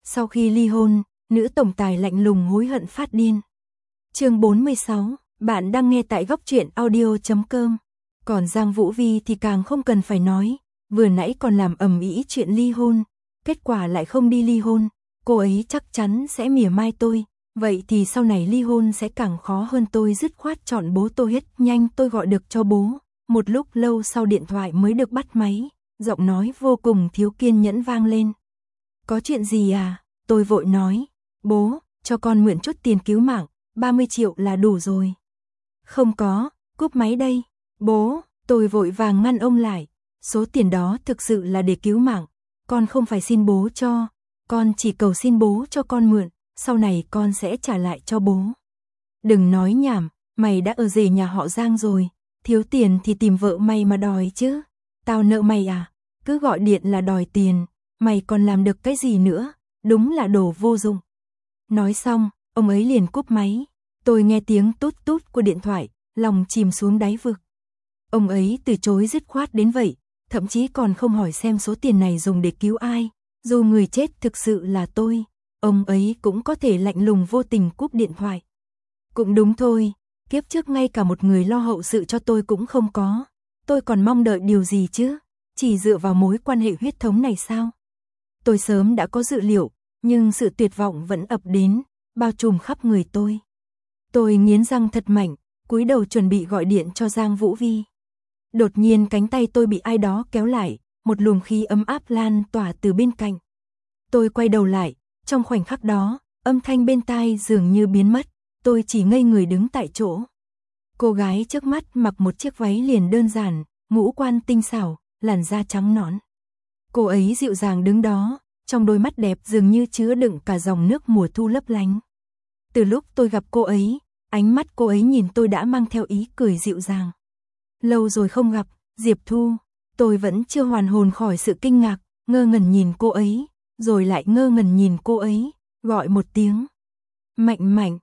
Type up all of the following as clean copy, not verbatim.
Sau khi ly hôn, nữ tổng tài lạnh lùng hối hận phát điên. Chương 46, bạn đang nghe tại góc truyện audio.com. Còn Giang Vũ Vi thì càng không cần phải nói, vừa nãy còn làm ầm ĩ chuyện ly hôn, kết quả lại không đi ly hôn, cô ấy chắc chắn sẽ mỉa mai tôi, vậy thì sau này ly hôn sẽ càng khó hơn. Tôi dứt khoát chọn bố tôi hết nhanh. Tôi gọi được cho bố, một lúc lâu sau điện thoại mới được bắt máy, giọng nói vô cùng thiếu kiên nhẫn vang lên. Có chuyện gì à? Tôi vội nói, bố, cho con mượn chút tiền cứu mạng, 30 triệu là đủ rồi. Không có, cúp máy đây. Bố, tôi vội vàng ngăn ông lại, số tiền đó thực sự là để cứu mạng, con không phải xin bố cho, con chỉ cầu xin bố cho con mượn, sau này con sẽ trả lại cho bố. Đừng nói nhảm, mày đã ở rể nhà họ Giang rồi, thiếu tiền thì tìm vợ mày mà đòi chứ. Tao nợ mày à? Cứ gọi điện là đòi tiền, mày còn làm được cái gì nữa, đúng là đồ vô dụng. Nói xong, ông ấy liền cúp máy. Tôi nghe tiếng tút tút của điện thoại, lòng chìm xuống đáy vực. Ông ấy từ chối dứt khoát đến vậy, thậm chí còn không hỏi xem số tiền này dùng để cứu ai. Dù người chết thực sự là tôi, ông ấy cũng có thể lạnh lùng vô tình cúp điện thoại. Cũng đúng thôi, kiếp trước ngay cả một người lo hậu sự cho tôi cũng không có. Tôi còn mong đợi điều gì chứ? Chỉ dựa vào mối quan hệ huyết thống này sao? Tôi sớm đã có dự liệu, nhưng sự tuyệt vọng vẫn ập đến, bao trùm khắp người tôi. Tôi nghiến răng thật mạnh, cúi đầu chuẩn bị gọi điện cho Giang Vũ Vi. Đột nhiên cánh tay tôi bị ai đó kéo lại, một luồng khí ấm áp lan tỏa từ bên cạnh. Tôi quay đầu lại, trong khoảnh khắc đó, âm thanh bên tai dường như biến mất, tôi chỉ ngây người đứng tại chỗ. Cô gái trước mắt mặc một chiếc váy liền đơn giản, ngũ quan tinh xảo, làn da trắng nõn. Cô ấy dịu dàng đứng đó, trong đôi mắt đẹp dường như chứa đựng cả dòng nước mùa thu lấp lánh. Từ lúc tôi gặp cô ấy, ánh mắt cô ấy nhìn tôi đã mang theo ý cười dịu dàng. Lâu rồi không gặp, Diệp Thu, tôi vẫn chưa hoàn hồn khỏi sự kinh ngạc, ngơ ngẩn nhìn cô ấy, rồi lại ngơ ngẩn nhìn cô ấy, gọi một tiếng. Mạnh Mạnh,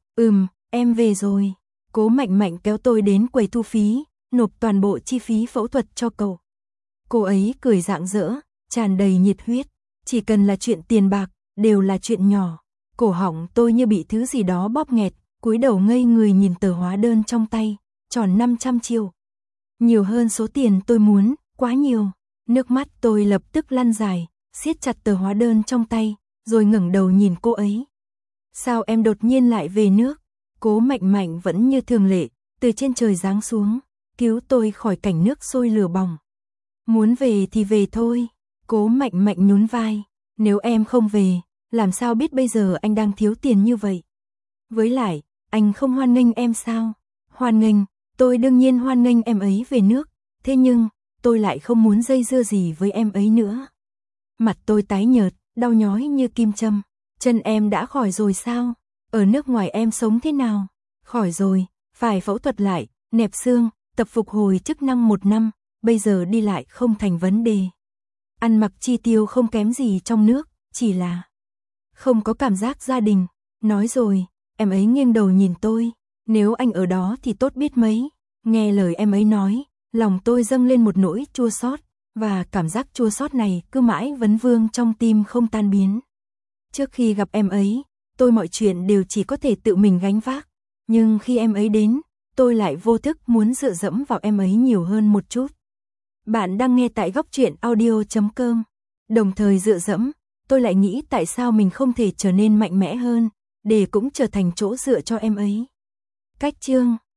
em về rồi. Cố Mạnh Mạnh kéo tôi đến quầy thu phí, nộp toàn bộ chi phí phẫu thuật cho cậu. Cô ấy cười rạng rỡ, tràn đầy nhiệt huyết, chỉ cần là chuyện tiền bạc, đều là chuyện nhỏ. Cổ họng tôi như bị thứ gì đó bóp nghẹt, cúi đầu ngây người nhìn tờ hóa đơn trong tay, tròn 500 triệu. Nhiều hơn số tiền tôi muốn, quá nhiều. Nước mắt tôi lập tức lăn dài, siết chặt tờ hóa đơn trong tay, rồi ngẩng đầu nhìn cô ấy. Sao em đột nhiên lại về nước? Cố Mạnh Mạnh vẫn như thường lệ, từ trên trời giáng xuống, cứu tôi khỏi cảnh nước sôi lửa bỏng. Muốn về thì về thôi. Cố Mạnh Mạnh nhún vai, nếu em không về, làm sao biết bây giờ anh đang thiếu tiền như vậy? Với lại, anh không hoan nghênh em sao? Hoan nghênh, tôi đương nhiên hoan nghênh em ấy về nước, thế nhưng, tôi lại không muốn dây dưa gì với em ấy nữa. Mặt tôi tái nhợt, đau nhói như kim châm. Chân em đã khỏi rồi sao? Ở nước ngoài em sống thế nào? Khỏi rồi, phải phẫu thuật lại, nẹp xương, tập phục hồi chức năng 1 năm, bây giờ đi lại không thành vấn đề. Ăn mặc chi tiêu không kém gì trong nước, chỉ là không có cảm giác gia đình. Nói rồi, em ấy nghiêng đầu nhìn tôi, nếu anh ở đó thì tốt biết mấy. Nghe lời em ấy nói, lòng tôi dâng lên một nỗi chua xót, và cảm giác chua xót này cứ mãi vấn vương trong tim không tan biến. Trước khi gặp em ấy, tôi mọi chuyện đều chỉ có thể tự mình gánh vác, nhưng khi em ấy đến, tôi lại vô thức muốn dựa dẫm vào em ấy nhiều hơn một chút. Bạn đang nghe tại góc truyện audio.com. Đồng thời dựa dẫm, tôi lại nghĩ tại sao mình không thể trở nên mạnh mẽ hơn, để cũng trở thành chỗ dựa cho em ấy. Cách chương